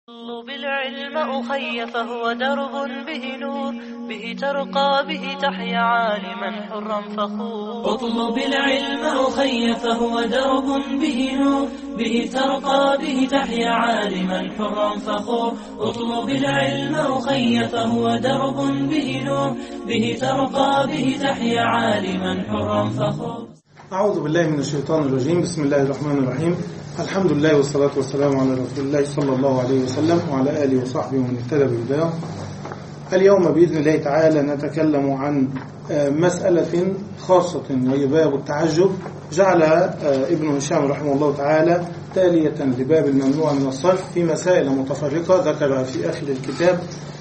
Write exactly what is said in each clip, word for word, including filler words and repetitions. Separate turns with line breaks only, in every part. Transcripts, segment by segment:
اطلب العلم أخي فهو درب به نور، به ترقى به تحيا عالما حرا فخور.
اطلب العلم أخي فهو درب به نور، به ترقى به تحيا عالما حرا فخور. اطلب العلم أخي فهو درب به نور، به ترقى به تحيا عالما حرا فخور.
أعوذ بالله من الشيطان الرجيم. بسم الله الرحمن الرحيم. الحمد لله والصلاة والسلام على رسول الله صلى الله عليه وسلم وعلى آله وصحبه ومن اهتدى بهداه. اليوم بإذن الله تعالى نتكلم عن مسألة خاصة وهي باب التعجب. جعل ابن هشام رحمه الله تعالى تالية لباب الممنوع من الصرف في مسائل متفرقة ذكرها في آخر الكتاب.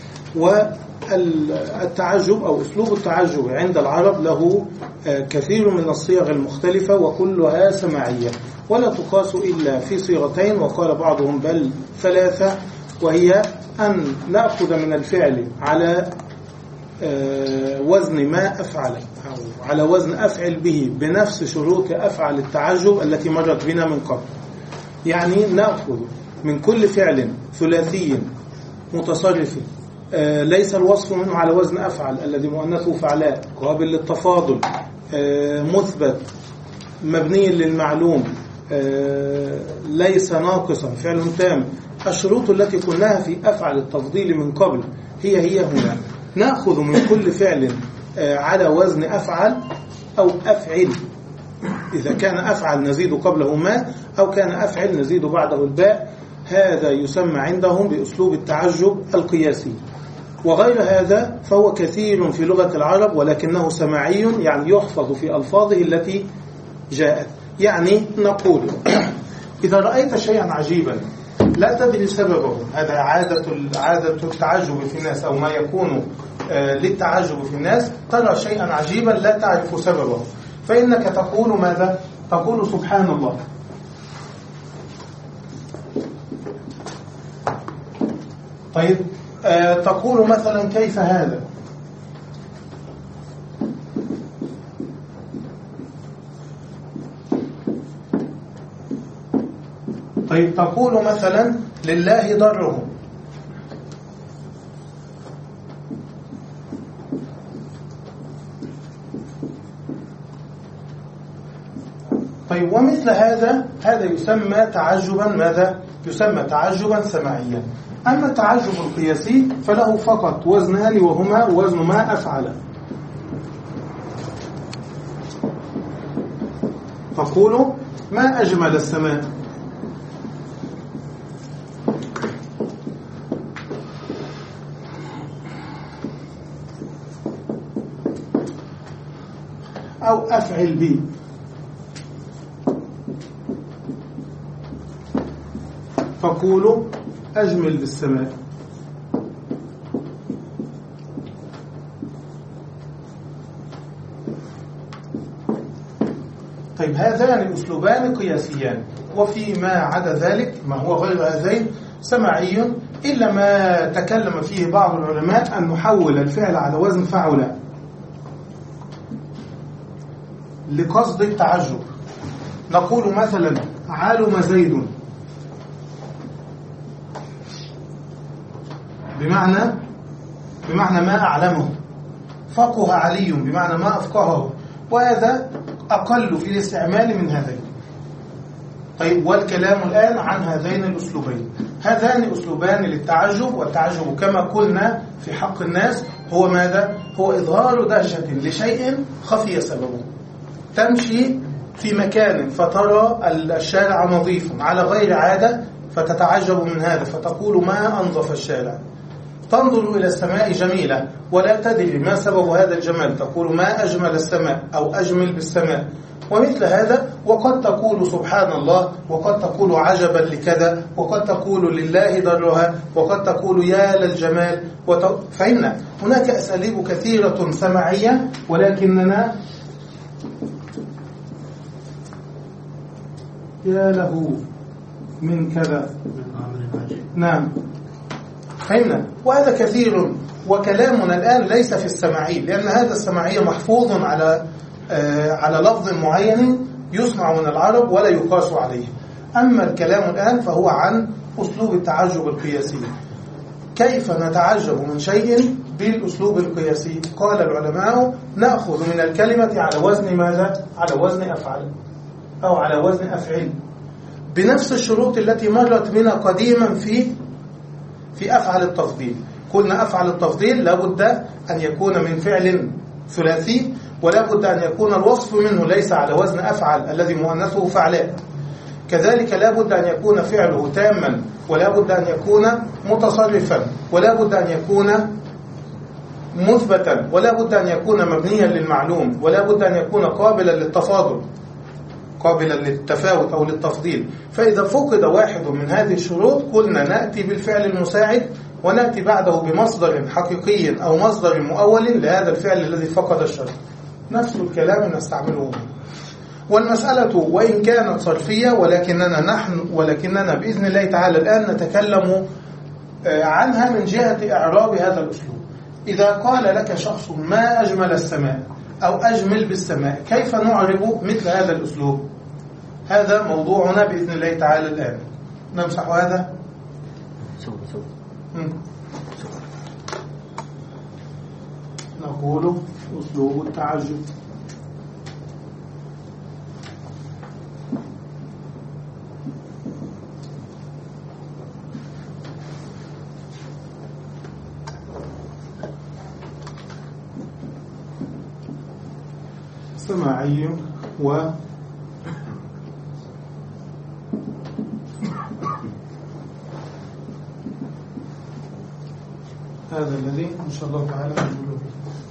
والتعجب أو أسلوب التعجب عند العرب له كثير من الصيغ المختلفة وكلها سماعية، ولا تقاس إلا في صيغتين، وقال بعضهم بل ثلاثة، وهي أن نأخذ من الفعل على وزن ما أفعل أو على وزن أفعل به بنفس شروط أفعل التعجب التي مرت بنا من قبل. يعني نأخذ من كل فعل ثلاثي متصرف ليس الوصف منه على وزن أفعل الذي مؤنثه فعلاء، قابل للتفاضل، مثبت، مبني للمعلوم، ليس ناقصا، فعل تام. الشروط التي قلناها في أفعل التفضيل من قبل هي هي هنا. نأخذ من كل فعل على وزن أفعل أو أفعل، إذا كان أفعل نزيد قبله ما، أو كان أفعل نزيد بعده الباء. هذا يسمى عندهم بأسلوب التعجب القياسي. وغير هذا فهو كثير في لغة العرب ولكنه سماعي، يعني يحفظ في ألفاظه التي جاءت. يعني نقول إذا رأيت شيئا عجيبا لا تدري سببه، هذا عادة عادة التعجب في الناس أو ما يكون للتعجب في الناس. ترى شيئا عجيبا لا تعرف سببه، فإنك تقول ماذا؟ تقول سبحان الله. طيب آه تقول مثلا كيف هذا؟ طيب تقول مثلا لله ضره. طيب ومثل هذا هذا يسمى تعجبا ماذا؟ يسمى تعجبا سماعيا. أما التعجب القياسي فله فقط وزنان، وهما وزن ما أفعل. تقول ما أجمل السماء. أو أفعل بي. فقولوا أجمل بالسماء. طيب هذان أسلوبان قياسيان، وفيما عدا ذلك ما هو غير هذين سماعي، إلا ما تكلم فيه بعض العلماء أن نحول الفعل على وزن فعل لقصد التعجب. نقول مثلا علم زيد، بمعنى بمعنى ما أعلمه. فقه علي بمعنى ما أفقهه، وهذا أقل في الاستعمال من هذين. طيب والكلام الآن عن هذين الأسلوبين. هذان أسلوبان للتعجب، والتعجب كما قلنا في حق الناس هو ماذا؟ هو إظهار دهشة لشيء خفي سببه. تمشي في مكان فترى الشارع نظيف على غير عادة فتتعجب من هذا، فتقول ما أنظف الشارع. تنظر إلى السماء جميلة ولا تدري ما سبب هذا الجمال، تقول ما أجمل السماء أو أجمل بالسماء. ومثل هذا، وقد تقول سبحان الله، وقد تقول عجبا لكذا، وقد تقول لله ضرها، وقد تقول يا للجمال. وت... فإن هناك أساليب كثيرة سماعية، ولكننا يا له من كذا. نعم فهمنا. وهذا كثير، وكلامنا الآن ليس في السماعي، لأن هذا السماعي محفوظ على آه على لفظ معين يسمع من العرب ولا يقاس عليه. أما الكلام الآن فهو عن أسلوب التعجب القياسي. كيف نتعجب من شيء بالأسلوب القياسي؟ قال العلماء نأخذ من الكلمة على وزن ماذا؟ على وزن أفعل أو على وزن أفعل بنفس الشروط التي مرت بنا قديما في في أفعل التفضيل. قلنا أفعل التفضيل لابد أن يكون من فعل ثلاثي، ولا بد أن يكون الوصف منه ليس على وزن أفعل الذي مؤنثه فعلاء. كذلك لا بد أن يكون فعله تاما، ولا بد أن يكون متصرفا، ولا بد أن يكون مثبتا، ولا بد أن يكون مبنيا للمعلوم، ولا بد أن يكون قابلا للتفاضل، قابلا للتفاوت أو للتفضيل. فإذا فقد واحد من هذه الشروط قلنا نأتي بالفعل المساعد، ونأتي بعده بمصدر حقيقي أو مصدر مؤول لهذا الفعل الذي فقد الشرط. نفس الكلام نستعمله. والمسألة وإن كانت صرفية ولكننا نحن ولكننا بإذن الله تعالى الآن نتكلم عنها من جهة إعراب هذا الأسلوب. إذا قال لك شخص ما أجمل السماء أو أجمل بالسماء، كيف نعرب مثل هذا الأسلوب؟ هذا موضوعنا بإذن الله تعالى الآن. نمسح هذا. نقول أسلوب التعجب. سماعي و هذا الذي إن شاء الله تعالى نقول به.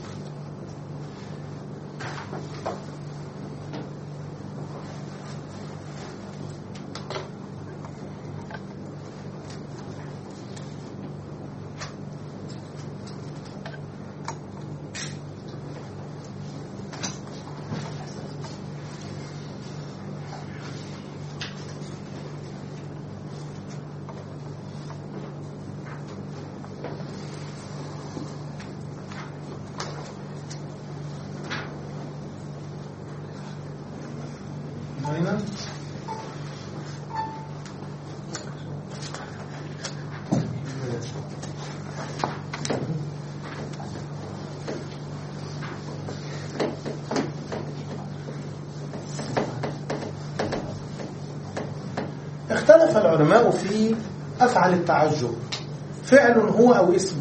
اختلف العلماء في أفعل التعجب، فعل هو أو اسم؟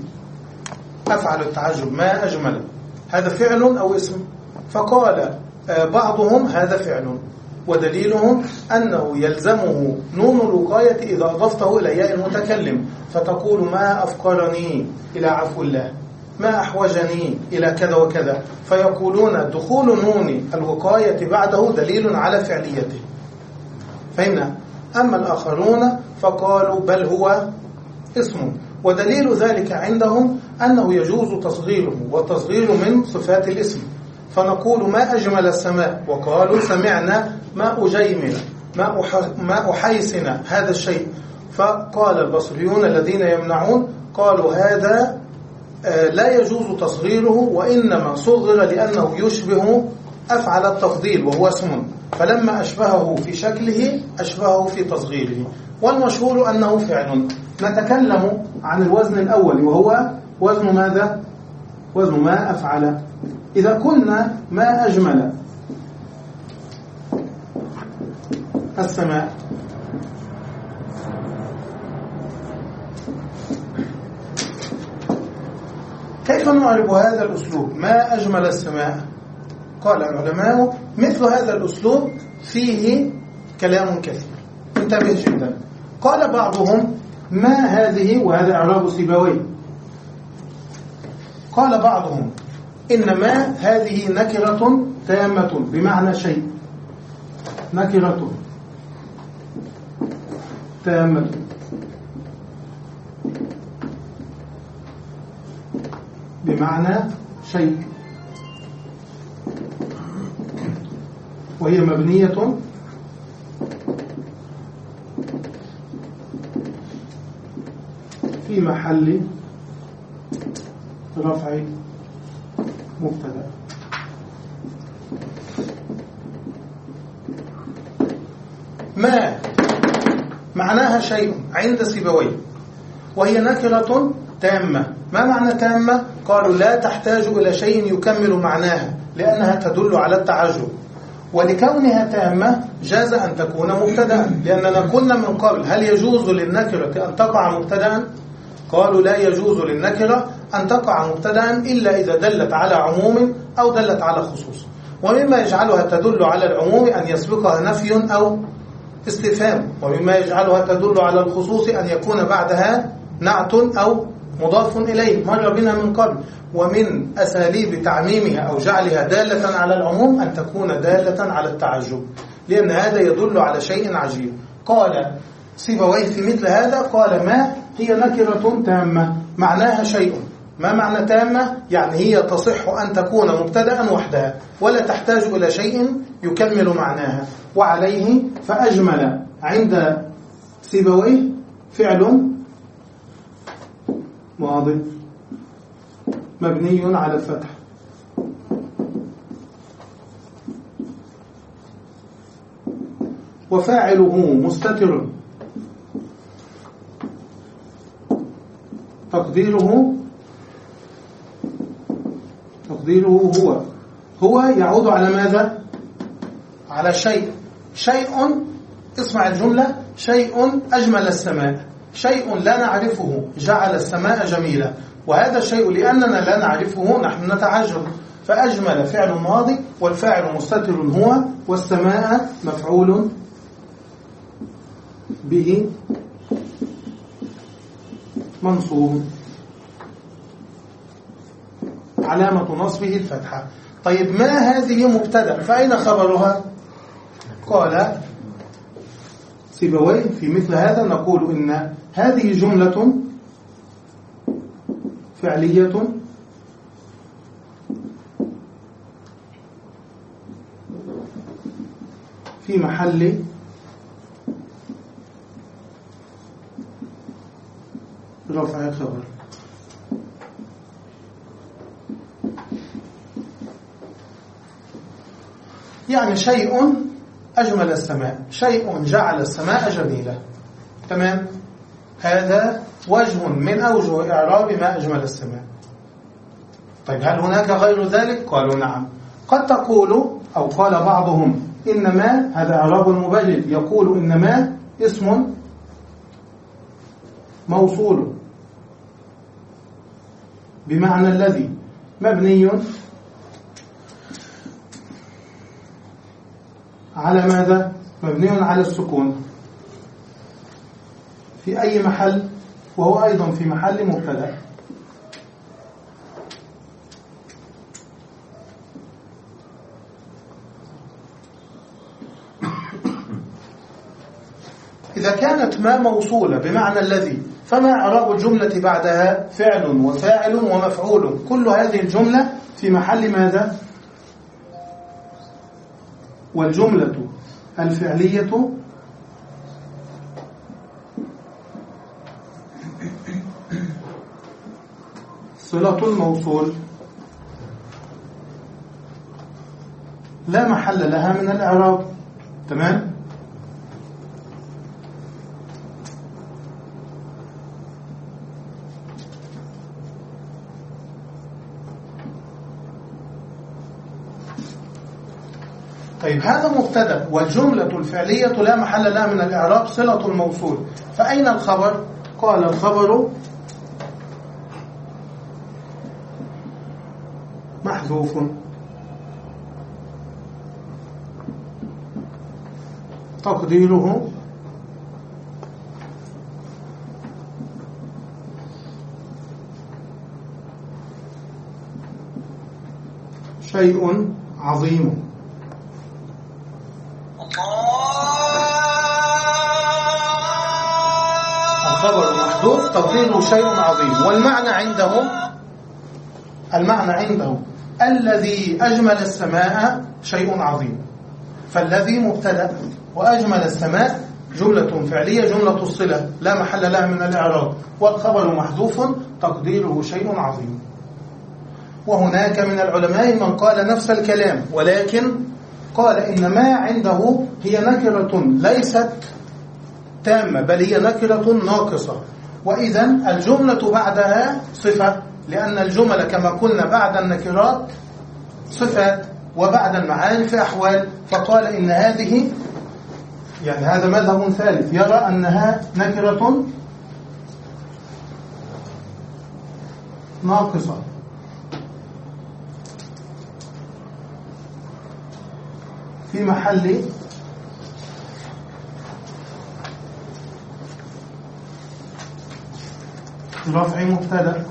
أفعل التعجب ما أجمل، هذا فعل أو اسم؟ فقال بعضهم هذا فعل، ودليلهم أنه يلزمه نون الوقاية إذا أضفته إلى ياء المتكلم، فتقول ما أفقرني إلى عفو الله، ما أحوجني إلى كذا وكذا، فيقولون دخول نون الوقاية بعده دليل على فعليته. فهمنا؟ أما الآخرون فقالوا بل هو اسم، ودليل ذلك عندهم أنه يجوز تصغيره، والتصغير من صفات الاسم. فنقول ما أجمل السماء، وقالوا سمعنا ما أجيمل، ما, أح... ما أحيسن هذا الشيء. فقال البصريون الذين يمنعون قالوا هذا لا يجوز تصغيره، وإنما صغر لأنه يشبه أفعل التفضيل وهو اسم، فلما أشبهه في شكله أشبهه في تصغيره. والمشهور أنه فعل. نتكلم عن الوزن الأول وهو وزن ماذا؟ وزن ما أفعل. إذا قلنا ما أجمل السماء، كيف نعرب هذا الأسلوب ما أجمل السماء؟ قال العلماء مثل هذا الأسلوب فيه كلام كثير، انتبه جدا. قال بعضهم ما هذه، وهذا إعراب سيبويه، قال بعضهم إن ما هذه نكرة تامة بمعنى شيء، نكرة تامة بمعنى شيء، وهي مبنية في محل رفع مبتدأ. ما معناها شيء عند سيبويه، وهي نكرة تامة. ما معنى تامة؟ قالوا لا تحتاج إلى شيء يكمل معناها لأنها تدل على التعجب، ولكونها تامة جاز أن تكون مبتدأ، لأننا قلنا من قبل هل يجوز للنكرة أن تقع مبتدأ؟ قالوا لا يجوز للنكرة أن تقع مبتدأ إلا إذا دلت على عموم أو دلت على خصوص. ومما يجعلها تدل على العموم أن يسبقها نفي أو استفهام، ومما يجعلها تدل على الخصوص أن يكون بعدها نعت أو مضاف إليه، مر بنا من قبل. ومن أساليب تعميمها أو جعلها دالة على العموم أن تكون دالة على التعجب، لأن هذا يدل على شيء عجيب. قال سيبويه في مثل هذا، قال ما هي نكرة تامة معناها شيء. ما معنى تامة؟ يعني هي تصح أن تكون مبتدأ وحدها ولا تحتاج إلى شيء يكمل معناها. وعليه فأجمل عند سيبويه فعل ماضي مبني على الفتح، وفاعله مستتر تقديره تقديره هو. هو يعود على ماذا؟ على شيء. شيء، اسمع الجملة، شيء أجمل السماء. شيء لا نعرفه جعل السماء جميلة، وهذا الشيء لأننا لا نعرفه نحن نتعجب. فأجمل فعل ماضي والفاعل مستتر هو، والسماء مفعول به منصوب علامة نصبه الفتحة. طيب ما هذه مبتدأ، فأين خبرها؟ قال سيبويه في مثل هذا نقول إن هذه جملة فعلية في محل رفع خبر. يعني شيء أجمل السماء، شيء جعل السماء جميلة. تمام؟ هذا وجه من أوجه إعراب ما أجمل السماء. طيب هل هناك غير ذلك؟ قالوا نعم. قد تقول أو قال بعضهم إنما، هذا إعراب المبلل، يقول إنما اسم موصول بمعنى الذي مبني على ماذا؟ مبني على السكون في أي محل، وهو أيضا في محل مبتدأ. إذا كانت ما موصولة بمعنى الذي، فما إعراب الجملة بعدها؟ فعل وفاعل ومفعول. كل هذه الجملة في محل ماذا؟ والجملة الفعلية صلة الموصول لا محل لها من الإعراب. تمام؟ طيب هذا مبتدأ، والجملة الفعلية لا محل لها من الإعراب صلة الموصول. فأين الخبر؟ قال الخبر محذوف تقديره شيء عظيم. الخبر محذوف تقديره شيء عظيم. والمعنى عنده، المعنى عنده الذي أجمل السماء شيء عظيم. فالذي مبتدأ، وأجمل السماء جملة فعلية جملة الصلة لا محل لها من الإعراب، والخبر محذوف تقديره شيء عظيم. وهناك من العلماء من قال نفس الكلام، ولكن قال إن ما عنده هي نكرة ليست تامة، بل هي نكرة ناقصة. وإذا الجملة بعدها صفة، لأن الجمل كما قلنا بعد النكرات صفات وبعد المعارف أحوال. فقال إن هذه، يعني هذا مذهب ثالث يرى أنها نكرة ناقصة في محل رفع مبتدأ.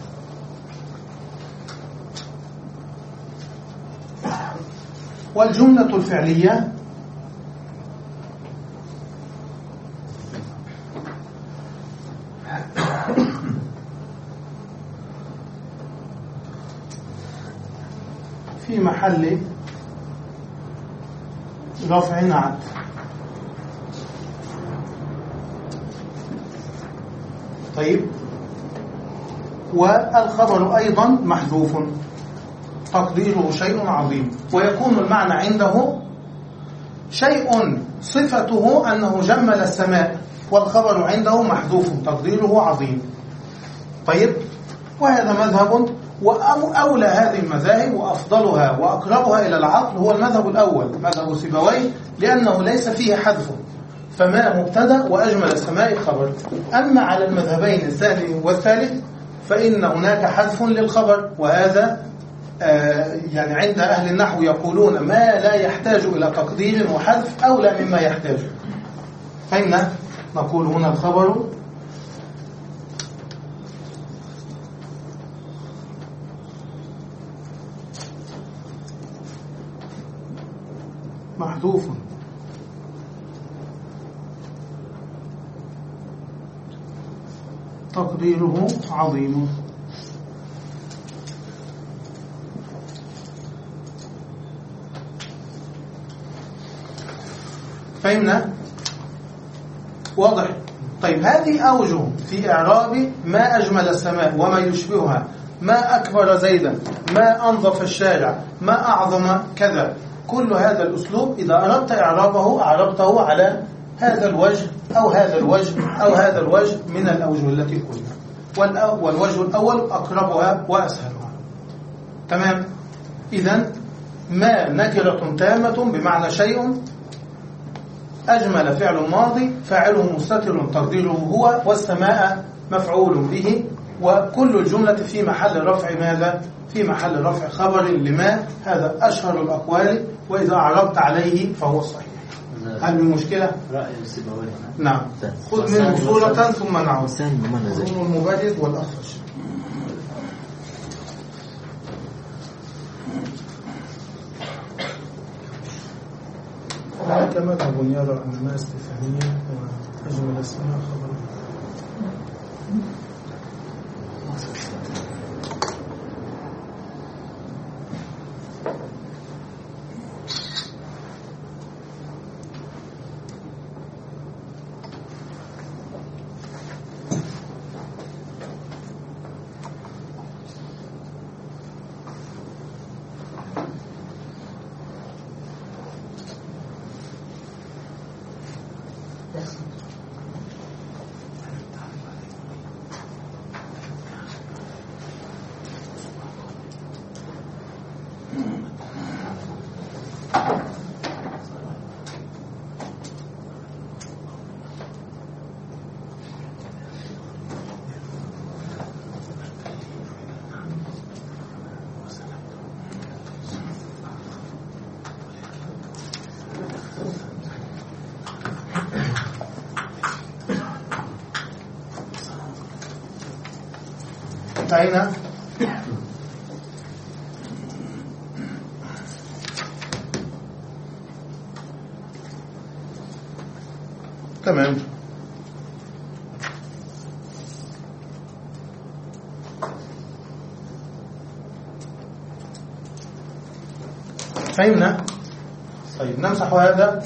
والجملة الفعلية في محل رفع نعت. طيب، والخبر أيضا محذوف تقديره شيء عظيم، ويكون المعنى عنده شيء صفته أنه جمل السماء، والخبر عنده محذوف تقديره عظيم. طيب، وهذا مذهب، وأولى هذه المذاهب وأفضلها وأقربها إلى العقل هو المذهب الأول مذهب سيبويه، لأنه ليس فيه حذف، فما مبتدأ وأجمل السماء خبر. أما على المذهبين الثاني والثالث فإن هناك حذف للخبر، وهذا آه يعني عند أهل النحو يقولون ما لا يحتاج إلى تقدير وحذف أولى مما يحتاج. فإن نقول هنا الخبر محذوف تقديره عظيم. فهمنا؟ واضح؟ طيب، هذه أوجه في إعراب ما أجمل السماء وما يشبهها، ما أكبر زيدا، ما أنظف الشارع، ما أعظم كذا. كل هذا الأسلوب إذا أردت إعرابه أعربته على هذا الوجه أو هذا الوجه أو هذا الوجه من الأوجه التي قلنا، والوجه الأول أقربها وأسهلها. تمام؟ إذن ما نكرة تامة بمعنى شيء أجمل فعل ماضي فاعله مستتر تقديره هو، والسماء مفعول به، وكل الجملة في محل رفع ماذا؟ في محل رفع خبر لما. هذا أشهر الأقوال، وإذا أعربت عليه فهو صحيح. هل من مشكلة؟
رأي السيبويه.
نعم. خذ منه صورة ثم نعود.
ثم
المبادئ والأخرج. هناك مذهب يرى أن ما استفهامية وأجمل السماء خبر. انتهينا. تمام. فهمنا. طيب، نمسح هذا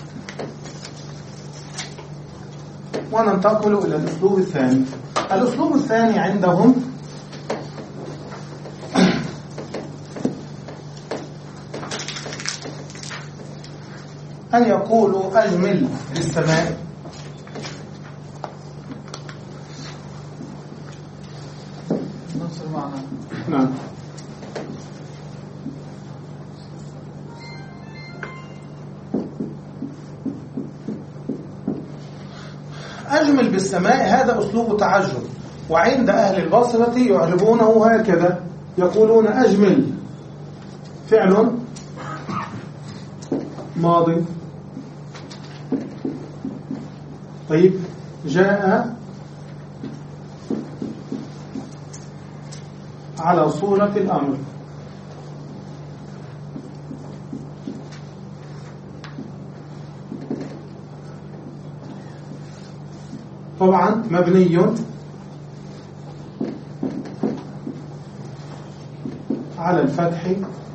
وننتقل إلى الأسلوب الثاني. الأسلوب الثاني عندهم أن يقولوا أجمل للسماء
نفس المعنى.
نعم. أجمل بالسماء هذا أسلوب تعجب، وعند أهل البصرة يعربونه هكذا، يقولون أجمل فعل ماضي طيب جاء على صورة الأمر. طبعا مبني على الفتح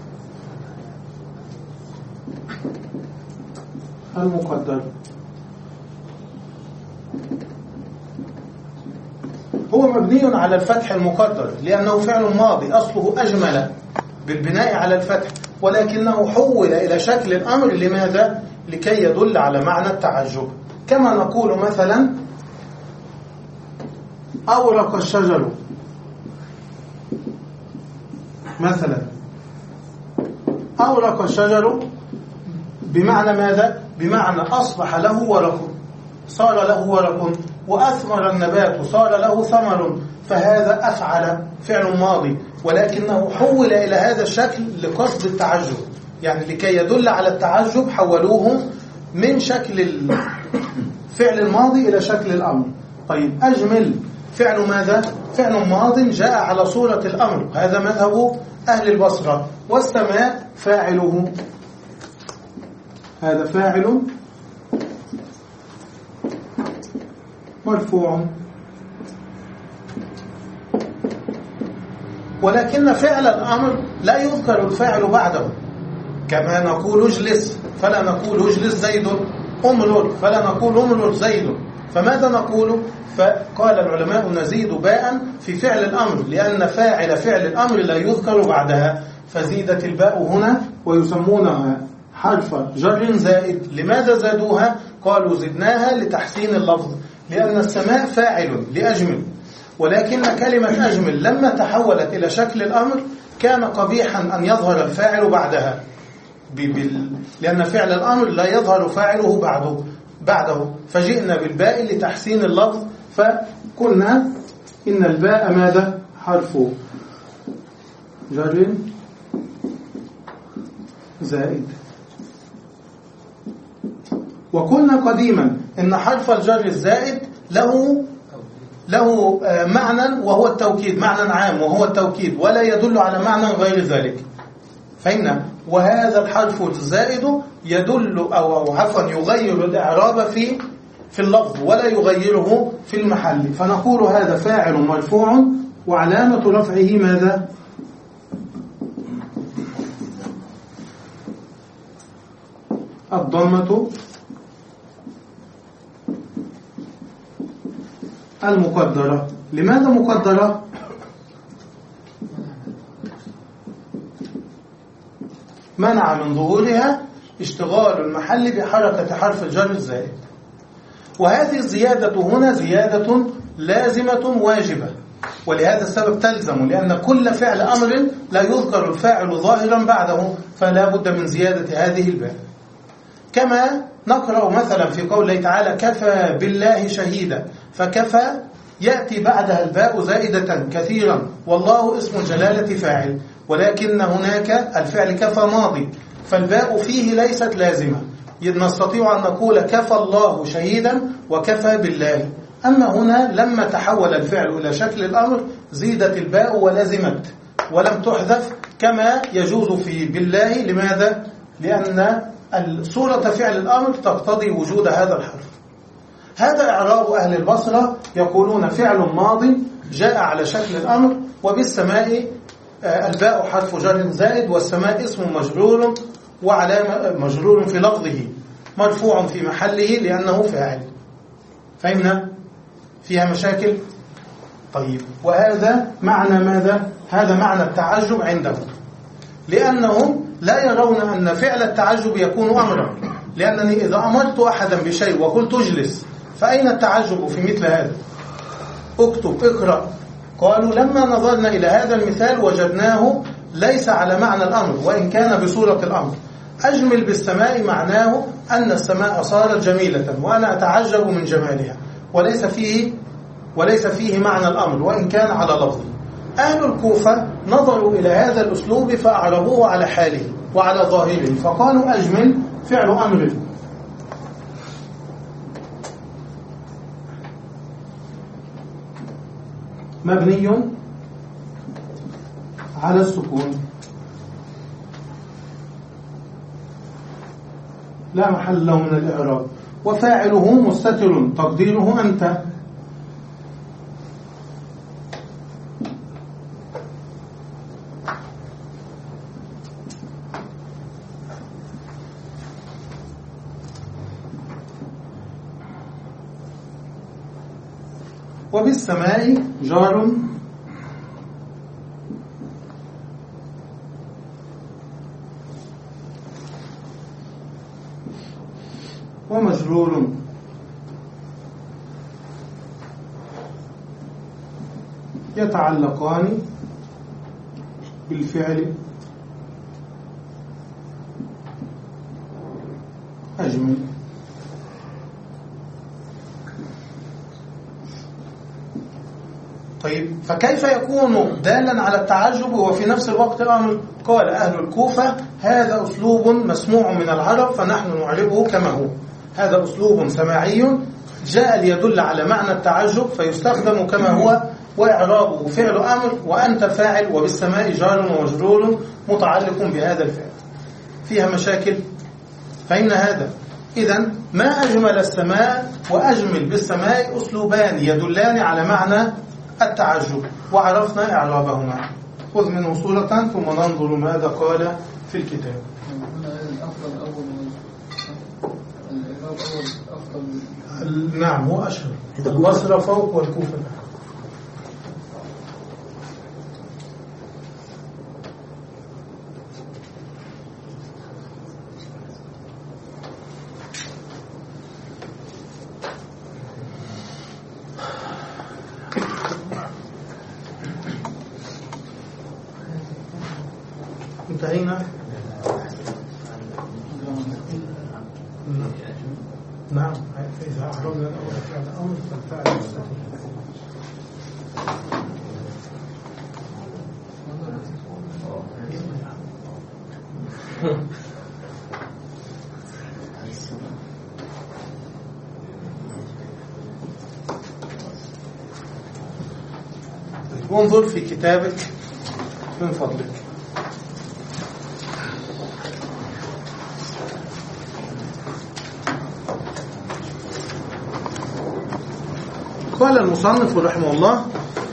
المقدر. هو مبني على الفتح المقدر لأنه فعل ماضي أصله أجمل بالبناء على الفتح، ولكنه حول إلى شكل الأمر. لماذا؟ لكي يدل على معنى التعجب. كما نقول مثلا أورق الشجر مثلا، أورق الشجر بمعنى ماذا؟ بمعنى أصبح له ورق، صار له ورق، وأثمر النبات صار له ثمر، فهذا أفعل فعل ماضي، ولكنه حول إلى هذا الشكل لقصد التعجب، يعني لكي يدل على التعجب حولوه من شكل الفعل الماضي إلى شكل الأمر. طيب أجمل فعل ماذا؟ فعل ماض جاء على صورة الأمر، هذا مذهب أهل البصرة. والسماء فاعله، هذا فاعل مرفوع. ولكن فعل الأمر لا يذكر الفاعل بعده، كما نقول اجلس فلا نقول اجلس زيد، امرر فلا نقول امرر زيد. فماذا نقول؟ فقال العلماء نزيد باء في فعل الأمر، لأن فاعل فعل الأمر لا يذكر بعدها، فزيدت الباء هنا ويسمونها حرف جر زائد. لماذا زادوها؟ قالوا زدناها لتحسين اللفظ، لأن السماء فاعل لأجمل، ولكن كلمة أجمل لما تحولت إلى شكل الأمر كان قبيحا أن يظهر الفاعل بعدها، لأن فعل الأمر لا يظهر فاعله بعده بعده فجئنا بالباء لتحسين اللفظ، فقلنا إن الباء ماذا؟ حرف جر زائد. وقلنا قديما إن حرف الجر الزائد له له معنى وهو التوكيد، معنى عام وهو التوكيد، ولا يدل على معنى غير ذلك. فهمنا؟ وهذا الحرف الزائد يدل أو عفوا يغير الإعراب في في اللفظ ولا يغيره في المحل، فنقول هذا فاعل مرفوع وعلامة رفعه ماذا؟ الضمة المقدرة. لماذا مقدرة؟ منع من ظهورها اشتغال المحل بحركة حرف الجر الزائد. وهذه الزيادة هنا زيادة لازمة واجبة، ولهذا السبب تلزم، لأن كل فعل أمر لا يذكر الفاعل ظاهرا بعده، فلا بد من زيادة هذه الباء. كما نقرأ مثلا في قوله تعالى كفى بالله شهيدا، فكفى يأتي بعدها الباء زائدة كثيرا، والله اسم جلالة فاعل، ولكن هناك الفعل كفى ماضي، فالباء فيه ليست لازمة، نستطيع أن نقول كفى الله شهيدا وكفى بالله. أما هنا لما تحول الفعل إلى شكل الأمر زيدت الباء ولزمت ولم تحذف كما يجوز في بالله. لماذا؟ لأن صورة فعل الأمر تقتضي وجود هذا الحرف. هذا إعراب أهل البصرة، يقولون فعل ماضي جاء على شكل الأمر، وبالسماء الباء حرف جر زائد، والسماء اسم مجرور وعلامة مجرور في لفظه مرفوع في محله لأنه فاعل. فهمنا؟ فيها مشاكل؟ طيب، وهذا معنى ماذا؟ هذا معنى التعجب عندهم، لأنهم لا يرون أن فعل التعجب يكون أمرا، لأنني إذا أمرت أحدا بشيء وقلت اجلس، فأين التعجب في مثل هذا؟ اكتب، اقرأ، قالوا لما نظرنا إلى هذا المثال وجدناه ليس على معنى الأمر وإن كان بصورة الأمر. أجمل بالسماء معناه أن السماء صارت جميلة وأنا أتعجب من جمالها، وليس فيه وليس فيه معنى الأمر وإن كان على لفظه. أهل الكوفة نظروا إلى هذا الأسلوب فأعربوه على حاله وعلى ظاهره، فقالوا أجمل فعل أمر مبني على السكون لا محل له من الإعراب، وفاعله مستتر تقديره أنت. وبالسماء جار ومجرور يتعلقان بالفعل أجمل. طيب فكيف يكون دالا على التعجب وفي نفس الوقت الأمر؟ قال أهل الكوفة هذا أسلوب مسموع من العرب فنحن نعربه كما هو. هذا أسلوب سماعي جاء ليدل على معنى التعجب فيستخدم كما هو، وإعرابه فعل أمر وأنت فاعل وبالسماء جار ومجرور متعلق بهذا الفعل. فيها مشاكل؟ فإن هذا إذن ما أجمل السماء وأجمل بالسماء أسلوبان يدلان على معنى التعجب وعرفنا إعرابهما. خذ منه صورة ثم ننظر ماذا قال في الكتاب.
الأفضل أول الإعراب أول أفضل.
نعم هو أشهر. البصرة فوق والكوفة. انتهينا. نعم إذا أعرضنا الأول فعل أمر فالفعل مستقيم. انظر في كتابك من فضلك. قال المصنف رحمه الله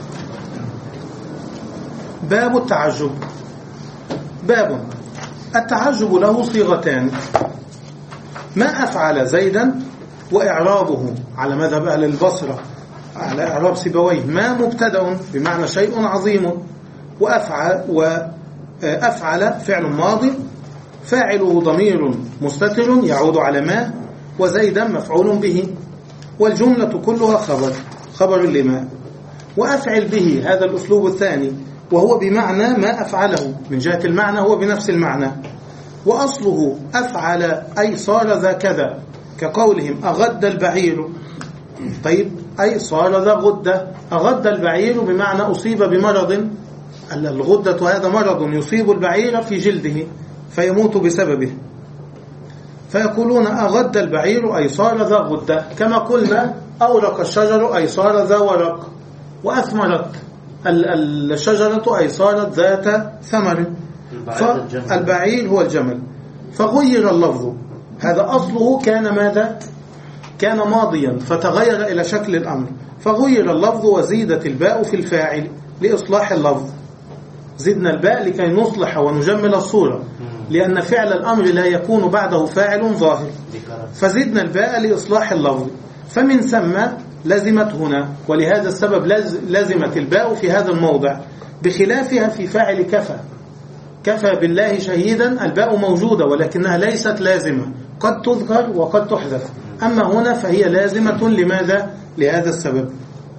باب التعجب. باب التعجب له صيغتان: ما أفعل زيدا وإعرابه على مذهب أهل البصرة على إعراب سيبويه ما مبتدأ بمعنى شيء عظيم، وأفعل وأفعل فعل ماضي فاعله ضمير مستتر يعود على ما، وزيدا مفعول به، والجملة كلها خبر خبر لما. وأفعل به هذا الأسلوب الثاني وهو بمعنى ما أفعله، من جهة المعنى هو بنفس المعنى، وأصله أفعل أي صار ذا كذا، كقولهم أغد البعير. طيب أي صار ذا غدة. أغد البعير بمعنى أصيب بمرض، الغدة هذا مرض يصيب البعير في جلده فيموت بسببه، فيقولون أغد البعير أي صار ذا غدة، كما قلنا أورق الشجر أي صار ذا ورق، وأثمرت الشجرة أي صارت ذات ثمر. فالبعير هو الجمل. فغير اللفظ، هذا أصله كان ماذا؟ كان ماضيا فتغير إلى شكل الأمر، فغير اللفظ وزيدت الباء في الفاعل لإصلاح اللفظ. زدنا الباء لكي نصلح ونجمل الصورة، لأن فعل الأمر لا يكون بعده فاعل ظاهر، فزدنا الباء لإصلاح اللفظ. فمن ثم لزمت هنا، ولهذا السبب لزمت الباء في هذا الموضع، بخلافها في فاعل كفى. كفى بالله شهيدا الباء موجودة ولكنها ليست لازمة، قد تذكر وقد تحذف، أما هنا فهي لازمة. لماذا؟ لهذا السبب.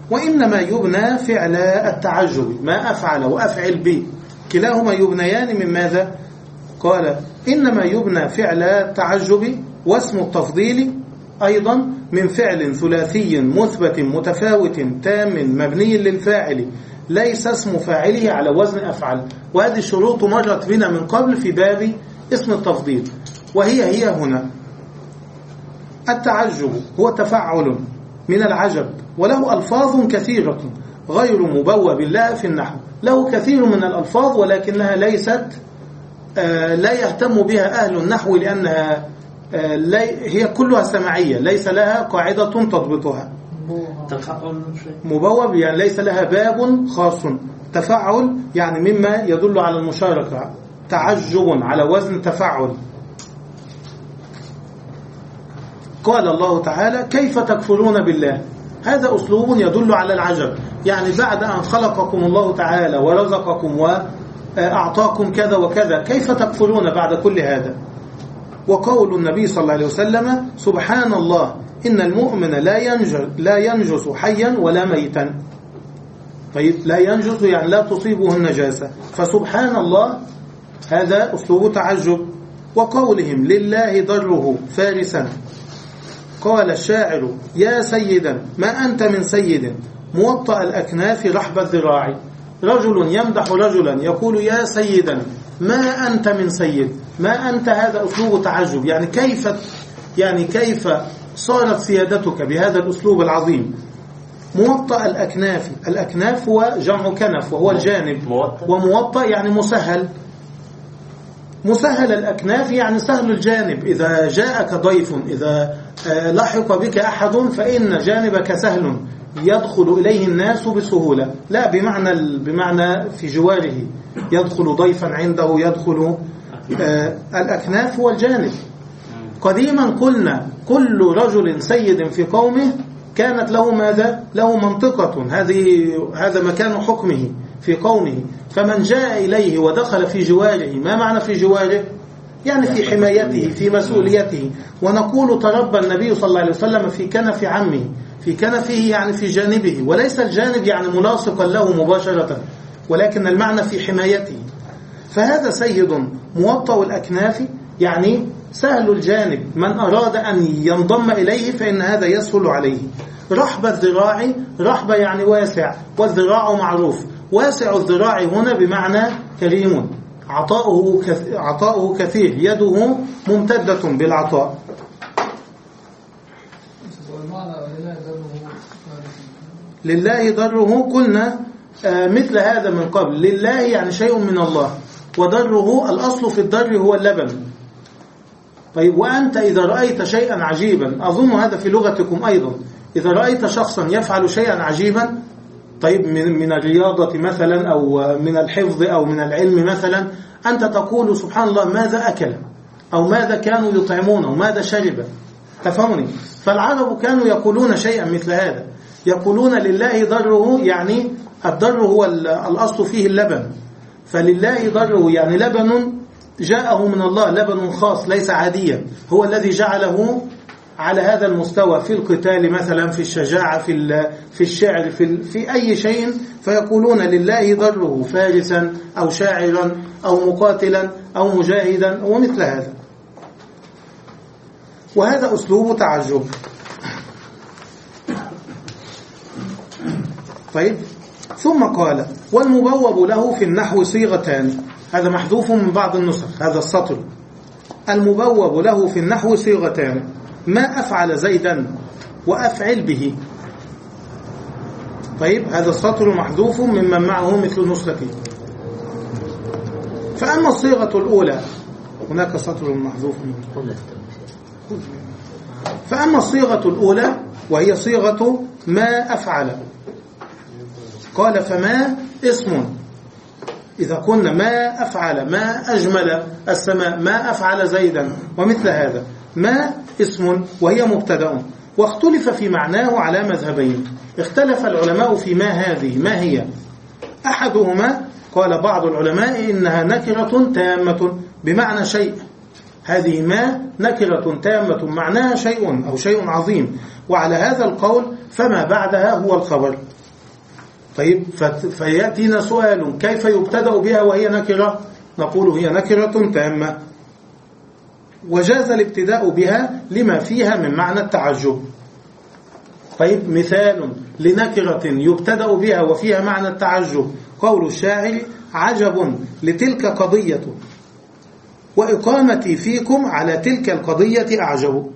وإنما يبنى فعل التعجب، ما أفعل وأفعل به كلاهما يبنيان من ماذا؟ قال إنما يبنى فعل التعجب واسم التفضيل أيضا من فعل ثلاثي مثبت متفاوت تام مبني للفاعل ليس اسم فاعله على وزن أفعل. وهذه الشروط مرت بنا من قبل في باب اسم التفضيل، وهي هي هنا. التعجب هو تفعل من العجب، وله ألفاظ كثيرة غير مبوب لها في النحو، له كثير من الألفاظ ولكنها ليست آه لا يهتم بها أهل النحو، لأنها آه هي كلها سمعية ليس لها قاعدة تضبطها. مبوب يعني ليس لها باب خاص. تفعل يعني مما يدل على المشاركة، تعجب على وزن تفعل. قال الله تعالى كيف تكفرون بالله، هذا أسلوب يدل على العجب، يعني بعد أن خلقكم الله تعالى ورزقكم وأعطاكم كذا وكذا كيف تكفرون بعد كل هذا. وقول النبي صلى الله عليه وسلم سبحان الله إن المؤمن لا ينجس, لا ينجس حيا ولا ميتا. طيب لا ينجس يعني لا تصيبه النجاسة، فسبحان الله هذا أسلوب تعجب. وقولهم لله ضره فارسا، قال الشاعر يا سيدا ما أنت من سيد موطأ الأكناف رحب الذراع. رجل يمدح رجلا يقول يا سيدا ما أنت من سيد، ما أنت، هذا أسلوب تعجب، يعني كيف يعني كيف صارت سيادتك بهذا الأسلوب العظيم. موطأ الأكناف، الأكناف هو جمع كنف وهو الجانب، وموطأ يعني مسهل. مسهل الأكناف يعني سهل الجانب، إذا جاءك ضيف إذا لحق بك أحد فإن جانبك سهل يدخل إليه الناس بسهولة، لا بمعنى بمعنى في جواره يدخل ضيفا عنده يدخل. الأكناف هو الجانب. قديما قلنا كل رجل سيد في قومه كانت له ماذا؟ له منطقة، هذه هذا مكان حكمه في قومه، فمن جاء إليه ودخل في جواره، ما معنى في جواره؟ يعني في حمايته في مسؤوليته. ونقول تربى النبي صلى الله عليه وسلم في كنف عمه، في كنفه يعني في جانبه، وليس الجانب يعني ملاصقا له مباشرة، ولكن المعنى في حمايته. فهذا سيد موطأ الأكناف يعني سهل الجانب، من أراد أن ينضم إليه فإن هذا يسهل عليه. رحب الذراع، رحب يعني واسع، والذراع معروف، واسع الذراع هنا بمعنى كريم، عطاؤه عطاؤه كثير، يده ممتدة بالعطاء. لله ضره قلنا مثل هذا من قبل، لله يعني شيء من الله، وضره الأصل في الضر هو اللبن. طيب وأنت إذا رأيت شيئا عجيبا، أظن هذا في لغتكم أيضا، إذا رأيت شخصا يفعل شيئا عجيبا، طيب من, من الرياضة مثلا أو من الحفظ أو من العلم مثلا، أنت تقول سبحان الله ماذا أكل أو ماذا كانوا يطعمونه ماذا شرب، تفهمني؟ فالعرب كانوا يقولون شيئا مثل هذا، يقولون لله ضره، يعني الضر هو الأصل فيه اللبن، فلله ضره يعني لبن جاءه من الله، لبن خاص ليس عاديا، هو الذي جعله على هذا المستوى في القتال مثلا، في الشجاعة، في في الشعر، في في أي شيء، فيقولون لله ضره فارسا أو شاعرا أو مقاتلا أو مجاهدا ومثل هذا. وهذا أسلوب تعجب. طيب ثم قال والمبوب له في النحو صيغتان، هذا محذوف من بعض النسخ هذا السطر. المبوب له في النحو صيغتان، ما أفعل زيدا وأفعل به. طيب هذا السطر محذوف ممن معه مثل نسختي. فأما الصيغة الأولى، هناك سطر محذوف منه. فأما الصيغة الأولى وهي صيغة ما أفعل، قال فما اسم، إذا قلنا ما أفعل، ما أجمل السماء، ما أفعل زيدا ومثل هذا، ما اسم وهي مبتدأ، واختلف في معناه على مذهبين. اختلف العلماء في ما هذه، ما هي؟ أحدهما قال بعض العلماء إنها نكرة تامة بمعنى شيء، هذه ما نكرة تامة معناها شيء أو شيء عظيم، وعلى هذا القول فما بعدها هو الخبر. طيب فيأتينا سؤال كيف يبتدأ بها وهي نكرة؟ نقول هي نكرة تامة، وجاز الابتداء بها لما فيها من معنى التعجب. طيب مثال لنكرة يبتدأ بها وفيها معنى التعجب قول الشاعر: عجب لتلك قضية وإقامتي فيكم على تلك القضية أعجب.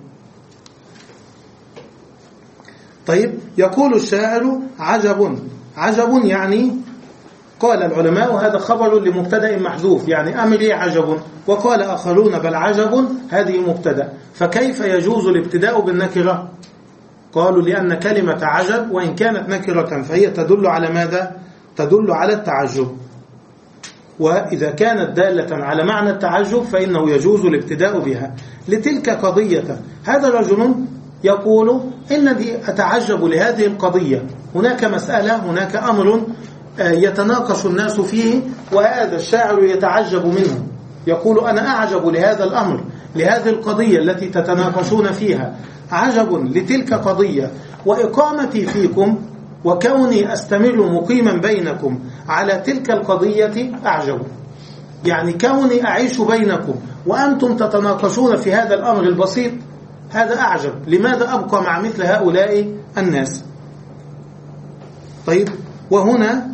طيب يقول الشاعر عجب، عجب يعني قال العلماء هذا خبر لمبتدأ محذوف، يعني أمري عجب، وقال آخرون بل عجب هذه مبتدأ، فكيف يجوز الابتداء بالنكرة؟ قالوا لأن كلمة عجب وإن كانت نكرة فهي تدل على ماذا؟ تدل على التعجب، وإذا كانت دالة على معنى التعجب فإنه يجوز الابتداء بها. لتلك قضية، هذا رجل يقول إنني أتعجب لهذه القضية، هناك مسألة، هناك أمر يتناقش الناس فيه، وهذا الشاعر يتعجب منه، يقول أنا أعجب لهذا الأمر، لهذه القضية التي تتناقشون فيها، عجب لتلك قضية وإقامتي فيكم وكوني أستمر مقيما بينكم على تلك القضية أعجب، يعني كوني أعيش بينكم وأنتم تتناقشون في هذا الأمر البسيط هذا أعجب، لماذا أبقى مع مثل هؤلاء الناس؟ طيب وهنا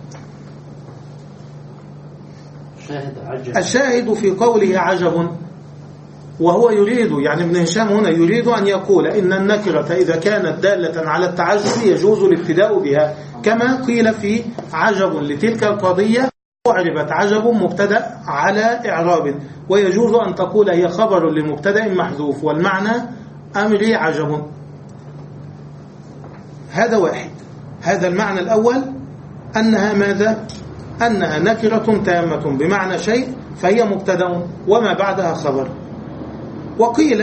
الشاهد في قوله عجب، وهو يريد، يعني ابن هشام هنا يريد أن يقول إن النكرة إذا كانت دالة على التعجب يجوز الابتداء بها، كما قيل في عجب لتلك القضية أعربت عجب مبتدأ على إعراب، ويجوز أن تقول هي خبر لمبتدأ محذوف والمعنى أمري عجب. هذا واحد، هذا المعنى الأول أنها ماذا؟ أنها نكرة تامة بمعنى شيء فهي مبتدأ وما بعدها خبر. وقيل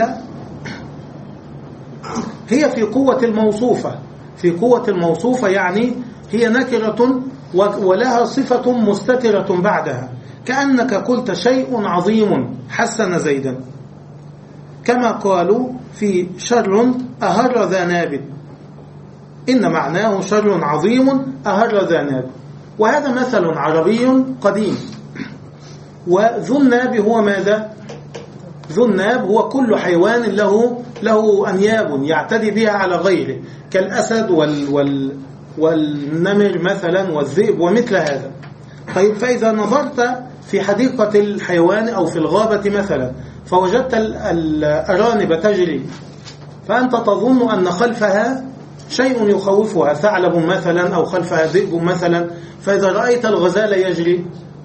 هي في قوة الموصوفة، في قوة الموصوفة يعني هي نكرة ولها صفة مستترة بعدها، كأنك قلت شيء عظيم حسن زيدا، كما قالوا في شر أهر ذا ناب، إن معناه شر عظيم أهر ذا ناب، وهذا مثل عربي قديم. وذو الناب هو ماذا؟ ذو الناب هو كل حيوان له له أنياب يعتدي بها على غيره، كالأسد وال وال والنمر مثلا والذئب ومثل هذا. طيب فإذا نظرت في حديقة الحيوان أو في الغابة مثلا فوجدت الأرانب تجري، فأنت تظن أن خلفها شيء يخوفها، ثعلب مثلا أو خلفها ذئب مثلا، فإذا رأيت الغزال يجري